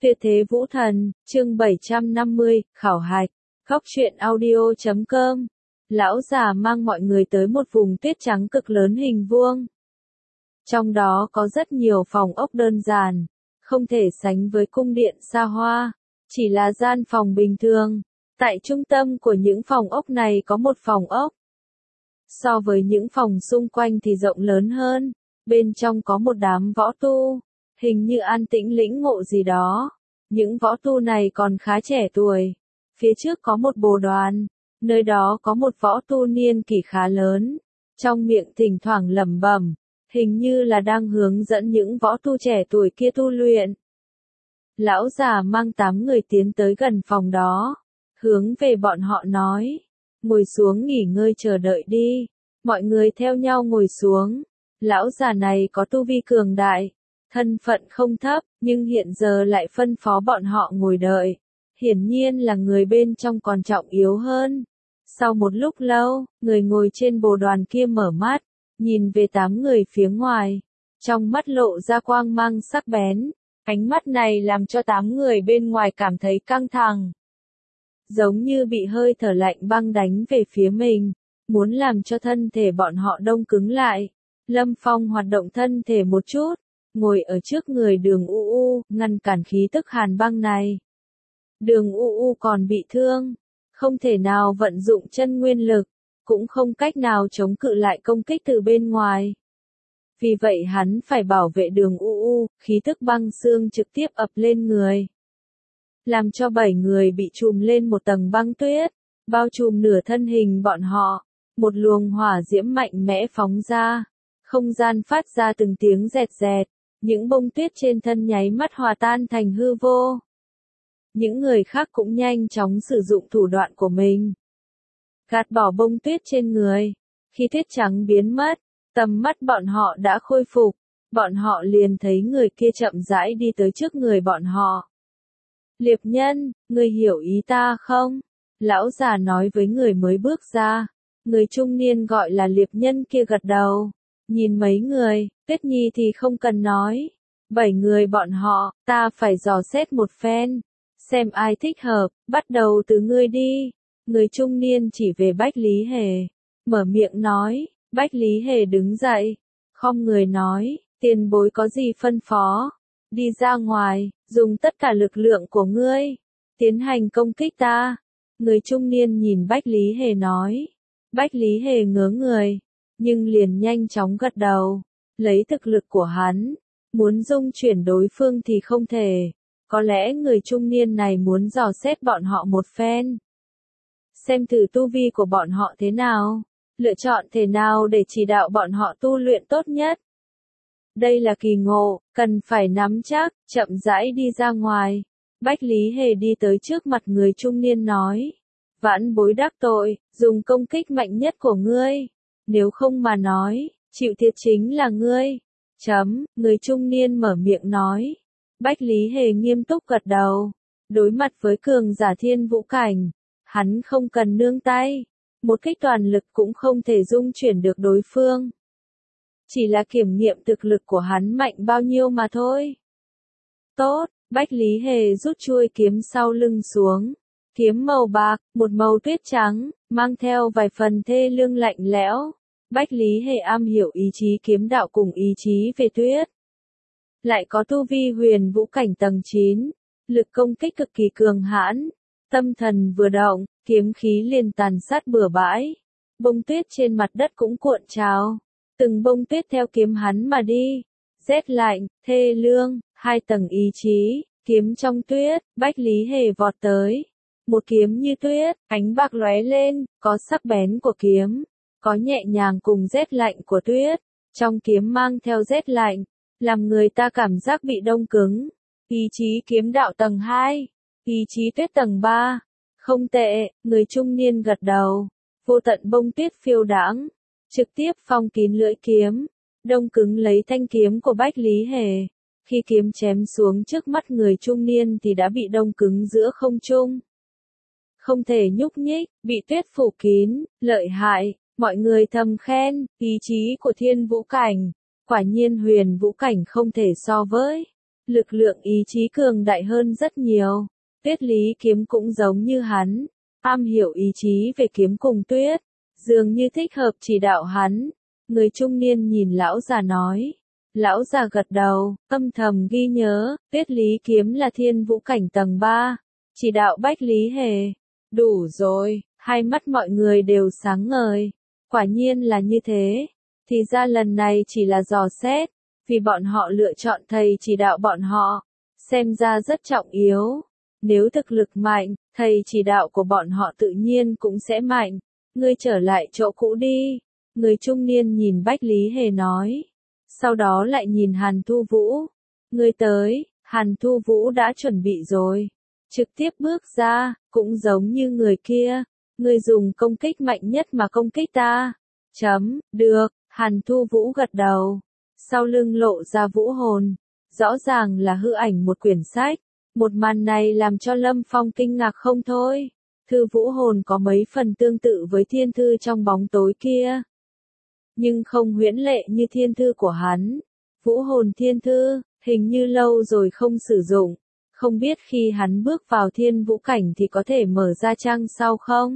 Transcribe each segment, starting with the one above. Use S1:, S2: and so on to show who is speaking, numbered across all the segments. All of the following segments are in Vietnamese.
S1: Tuyệt thế vũ thần, chương 750, khảo hạch, Góc truyện audio.com. Lão già mang mọi người tới một vùng tuyết trắng cực lớn hình vuông. Trong đó có rất nhiều phòng ốc đơn giản, không thể sánh với cung điện xa hoa, chỉ là gian phòng bình thường. Tại trung tâm của những phòng ốc này có một phòng ốc. So với những phòng xung quanh thì rộng lớn hơn, bên trong có một đám võ tu, hình như an tĩnh lĩnh ngộ gì đó. Những võ tu này còn khá trẻ tuổi. Phía trước có một bồ đoàn, nơi đó có một võ tu niên kỷ khá lớn, trong miệng thỉnh thoảng lẩm bẩm, hình như là đang hướng dẫn những võ tu trẻ tuổi kia tu luyện. Lão già mang 8 người tiến tới gần phòng đó, hướng về bọn họ nói, ngồi xuống nghỉ ngơi chờ đợi đi. Mọi người theo nhau ngồi xuống. Lão già này có tu vi cường đại, thân phận không thấp, nhưng hiện giờ lại phân phó bọn họ ngồi đợi. Hiển nhiên là người bên trong còn trọng yếu hơn. Sau một lúc lâu, người ngồi trên bồ đoàn kia mở mắt, nhìn về 8 người phía ngoài. Trong mắt lộ ra quang mang sắc bén. Ánh mắt này làm cho 8 người bên ngoài cảm thấy căng thẳng. Giống như bị hơi thở lạnh băng đánh về phía mình, muốn làm cho thân thể bọn họ đông cứng lại. Lâm Phong hoạt động thân thể một chút, ngồi ở trước người Đường UU, ngăn cản khí tức hàn băng này. Đường UU còn bị thương, không thể nào vận dụng chân nguyên lực, cũng không cách nào chống cự lại công kích từ bên ngoài. Vì vậy hắn phải bảo vệ Đường UU, khí tức băng xương trực tiếp ập lên người. Làm cho 7 người bị trùm lên một tầng băng tuyết, bao trùm nửa thân hình bọn họ. Một luồng hỏa diễm mạnh mẽ phóng ra, không gian phát ra từng tiếng rẹt rẹt, những bông tuyết trên thân nháy mắt hòa tan thành hư vô. Những người khác cũng nhanh chóng sử dụng thủ đoạn của mình, gạt bỏ bông tuyết trên người. Khi tuyết trắng biến mất, tầm mắt bọn họ đã khôi phục, bọn họ liền thấy người kia chậm rãi đi tới trước người bọn họ. Liệp nhân, ngươi hiểu ý ta không? Lão già nói với người mới bước ra. Người trung niên gọi là liệp nhân kia gật đầu. Nhìn mấy người, Tuyết Nhi thì không cần nói. 7 người bọn họ, ta phải dò xét một phen. Xem ai thích hợp, bắt đầu từ ngươi đi. Người trung niên chỉ về Bách Lý Hề. Mở miệng nói, Bách Lý Hề đứng dậy. Khom người nói, tiền bối có gì phân phó? Đi ra ngoài, dùng tất cả lực lượng của ngươi. Tiến hành công kích ta. Người trung niên nhìn Bách Lý Hề nói. Bách Lý Hề ngớ người, nhưng liền nhanh chóng gật đầu. Lấy thực lực của hắn, muốn dung chuyển đối phương thì không thể. Có lẽ người trung niên này muốn dò xét bọn họ một phen. Xem thử tu vi của bọn họ thế nào, lựa chọn thể nào để chỉ đạo bọn họ tu luyện tốt nhất. Đây là kỳ ngộ, cần phải nắm chắc, chậm rãi đi ra ngoài. Bách Lý Hề đi tới trước mặt người trung niên nói. Vãn bối đắc tội, dùng công kích mạnh nhất của ngươi. Nếu không mà nói, chịu thiệt chính là ngươi. Người trung niên mở miệng nói. Bách Lý Hề nghiêm túc gật đầu. Đối mặt với cường giả thiên vũ cảnh, hắn không cần nương tay. Một kích toàn lực cũng không thể dung chuyển được đối phương. Chỉ là kiểm nghiệm thực lực của hắn mạnh bao nhiêu mà thôi. Tốt, Bách Lý Hề rút chuôi kiếm sau lưng xuống. Kiếm màu bạc, một màu tuyết trắng, mang theo vài phần thê lương lạnh lẽo. Bách Lý Hề am hiểu ý chí kiếm đạo cùng ý chí về tuyết. Lại có tu vi huyền vũ cảnh tầng 9, lực công kích cực kỳ cường hãn. Tâm thần vừa động, kiếm khí liền tàn sát bừa bãi. Bông tuyết trên mặt đất cũng cuộn trào. Từng bông tuyết theo kiếm hắn mà đi. Rét lạnh, thê lương, 2 tầng ý chí, kiếm trong tuyết, Bách Lý Hề vọt tới. Một kiếm như tuyết, ánh bạc lóe lên, có sắc bén của kiếm, có nhẹ nhàng cùng rét lạnh của tuyết. Trong kiếm mang theo rét lạnh, làm người ta cảm giác bị đông cứng. Ý chí kiếm đạo tầng 2, ý chí tuyết tầng 3. Không tệ, người trung niên gật đầu. Vô tận bông tuyết phiêu đãng, trực tiếp phong kín lưỡi kiếm, đông cứng lấy thanh kiếm của Bách Lý Hề. Khi kiếm chém xuống trước mắt người trung niên thì đã bị đông cứng giữa không trung. Không thể nhúc nhích, bị tuyết phủ kín, lợi hại, mọi người thầm khen, ý chí của thiên vũ cảnh, quả nhiên huyền vũ cảnh không thể so với. lực lượng ý chí cường đại hơn rất nhiều. Tuyết Lý Kiếm cũng giống như hắn, am hiểu ý chí về kiếm cùng tuyết, dường như thích hợp chỉ đạo hắn. Người trung niên nhìn lão già nói. Lão già gật đầu, âm thầm ghi nhớ, Tuyết Lý Kiếm là thiên vũ cảnh tầng 3, chỉ đạo Bách Lý Hề. Đủ rồi, hai mắt mọi người đều sáng ngời. Quả nhiên là như thế. Thì ra lần này chỉ là dò xét, vì bọn họ lựa chọn thầy chỉ đạo bọn họ, xem ra rất trọng yếu. Nếu thực lực mạnh, thầy chỉ đạo của bọn họ tự nhiên cũng sẽ mạnh. Ngươi trở lại chỗ cũ đi. Người trung niên nhìn Bách Lý Hề nói. Sau đó lại nhìn Hàn Thu Vũ. Ngươi tới, Hàn Thu Vũ đã chuẩn bị rồi. Trực tiếp bước ra, cũng giống như người kia. Ngươi dùng công kích mạnh nhất mà công kích ta. Được, Hàn Thu Vũ gật đầu. Sau lưng lộ ra vũ hồn. Rõ ràng là hư ảnh một quyển sách. Một màn này làm cho Lâm Phong kinh ngạc không thôi. Thư vũ hồn có mấy phần tương tự với thiên thư trong bóng tối kia. Nhưng không huyễn lệ như thiên thư của hắn. Vũ hồn thiên thư, hình như lâu rồi không sử dụng. Không biết khi hắn bước vào thiên vũ cảnh thì có thể mở ra trang sau không?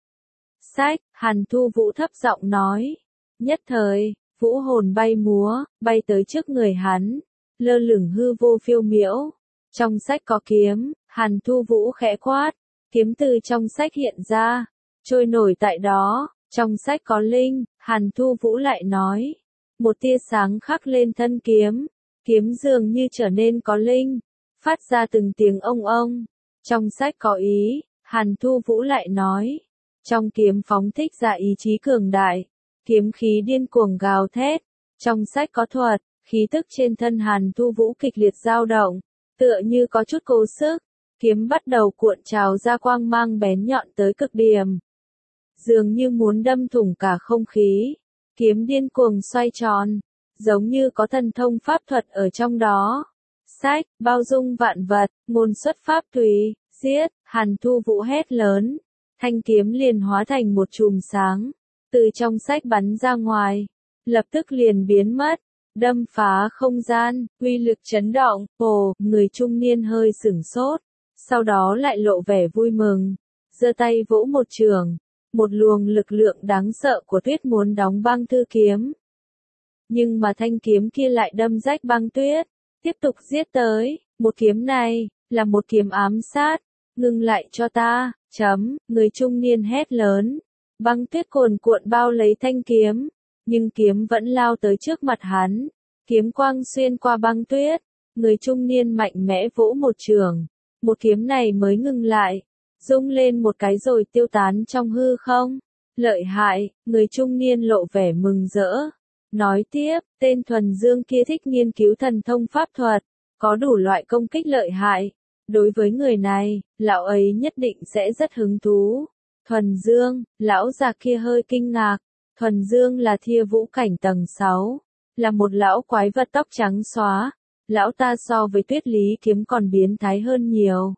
S1: Sách, Hàn Thu Vũ thấp giọng nói. Nhất thời, vũ hồn bay múa, bay tới trước người hắn. Lơ lửng hư vô phiêu miễu. Trong sách có kiếm, Hàn Thu Vũ khẽ quát. Kiếm từ trong sách hiện ra, trôi nổi tại đó. Trong sách có linh, Hàn Thu Vũ lại nói. Một tia sáng khắc lên thân kiếm. Kiếm dường như trở nên có linh, phát ra từng tiếng ông ông. Trong sách có ý, Hàn Thu Vũ lại nói. Trong kiếm phóng thích ra ý chí cường đại. Kiếm khí điên cuồng gào thét. Trong sách có thuật, khí tức trên thân Hàn Thu Vũ kịch liệt dao động. Tựa như có chút cố sức. Kiếm bắt đầu cuộn trào ra quang mang bén nhọn tới cực điểm. Dường như muốn đâm thủng cả không khí. Kiếm điên cuồng xoay tròn. Giống như có thần thông pháp thuật ở trong đó. Sách, bao dung vạn vật, ngôn xuất pháp tùy, giết, Hàn Thu Vũ hét lớn. Thanh kiếm liền hóa thành một chùm sáng. Từ trong sách bắn ra ngoài. Lập tức liền biến mất. Đâm phá không gian, uy lực chấn động. Ồ, người trung niên hơi sửng sốt. Sau đó lại lộ vẻ vui mừng. Giơ tay vỗ một trường. Một luồng lực lượng đáng sợ của tuyết muốn đóng băng thư kiếm. Nhưng mà thanh kiếm kia lại đâm rách băng tuyết. Tiếp tục giết tới. Một kiếm này, là một kiếm ám sát. Ngưng lại cho ta. Người trung niên hét lớn. Băng tuyết cuồn cuộn bao lấy thanh kiếm. Nhưng kiếm vẫn lao tới trước mặt hắn. Kiếm quang xuyên qua băng tuyết. Người trung niên mạnh mẽ vỗ một trường. Một kiếm này mới ngừng lại. Rung lên một cái rồi tiêu tán trong hư không. Lợi hại, người trung niên lộ vẻ mừng rỡ. Nói tiếp, tên Thuần Dương kia thích nghiên cứu thần thông pháp thuật. Có đủ loại công kích lợi hại. Đối với người này, lão ấy nhất định sẽ rất hứng thú. Thuần Dương, lão già kia hơi kinh ngạc. Thuần Dương là Thiên Vũ cảnh tầng 6. Là một lão quái vật tóc trắng xóa. Lão ta so với Tuyết Lý Kiếm còn biến thái hơn nhiều.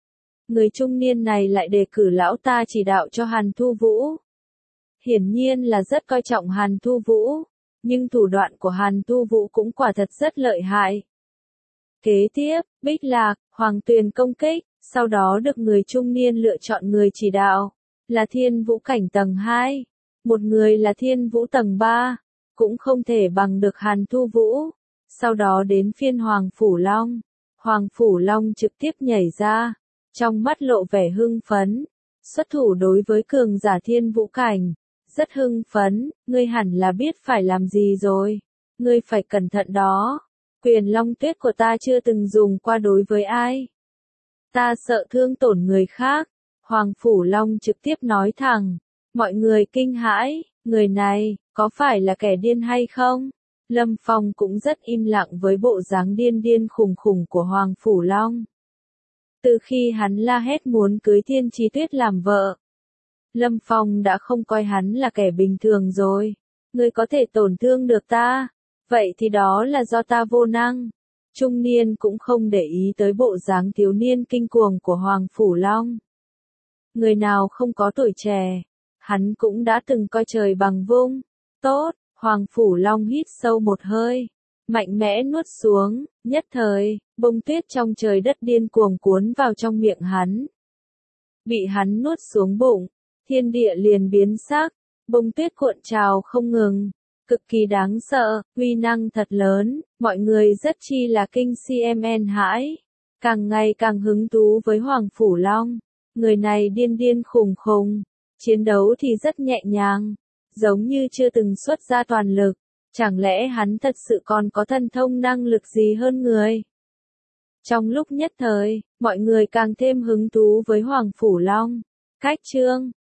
S1: Người trung niên này lại đề cử lão ta chỉ đạo cho Hàn Thu Vũ. Hiển nhiên là rất coi trọng Hàn Thu Vũ. Nhưng thủ đoạn của Hàn Thu Vũ cũng quả thật rất lợi hại. Kế tiếp, Bích Lạc, Hoàng Tuyền công kích, sau đó được người trung niên lựa chọn người chỉ đạo. Là Thiên Vũ cảnh tầng 2. Một người là Thiên Vũ tầng 3. Cũng không thể bằng được Hàn Thu Vũ. Sau đó đến phiên Hoàng Phủ Long. Hoàng Phủ Long trực tiếp nhảy ra. Trong mắt lộ vẻ hưng phấn. Xuất thủ đối với cường giả Thiên Vũ cảnh. Rất hưng phấn, ngươi hẳn là biết phải làm gì rồi. Ngươi phải cẩn thận đó. Quyền Long Tuyết của ta chưa từng dùng qua đối với ai. Ta sợ thương tổn người khác. Hoàng Phủ Long trực tiếp nói thẳng. Mọi người kinh hãi, người này, có phải là kẻ điên hay không? Lâm Phong cũng rất im lặng với bộ dáng điên điên khùng khùng của Hoàng Phủ Long. Từ khi hắn la hét muốn cưới Thiên Chí Tuyết làm vợ, Lâm Phong đã không coi hắn là kẻ bình thường rồi. Ngươi có thể tổn thương được ta, vậy thì đó là do ta vô năng. Trung niên cũng không để ý tới bộ dáng thiếu niên kinh cuồng của Hoàng Phủ Long. Người nào không có tuổi trẻ, hắn cũng đã từng coi trời bằng vung. Tốt, Hoàng Phủ Long hít sâu một hơi. mạnh mẽ nuốt xuống, nhất thời, bông tuyết trong trời đất điên cuồng cuốn vào trong miệng hắn. Bị hắn nuốt xuống bụng, thiên địa liền biến sắc, bông tuyết cuộn trào không ngừng, cực kỳ đáng sợ, uy năng thật lớn, mọi người rất chi là kinh cmn hãi, càng ngày càng hứng thú với Hoàng Phủ Long, người này điên điên khùng khùng, chiến đấu thì rất nhẹ nhàng, giống như chưa từng xuất ra toàn lực, chẳng lẽ hắn thật sự còn có thần thông năng lực gì hơn người? Trong lúc nhất thời, mọi người càng thêm hứng thú với Hoàng Phủ Long. Khách chương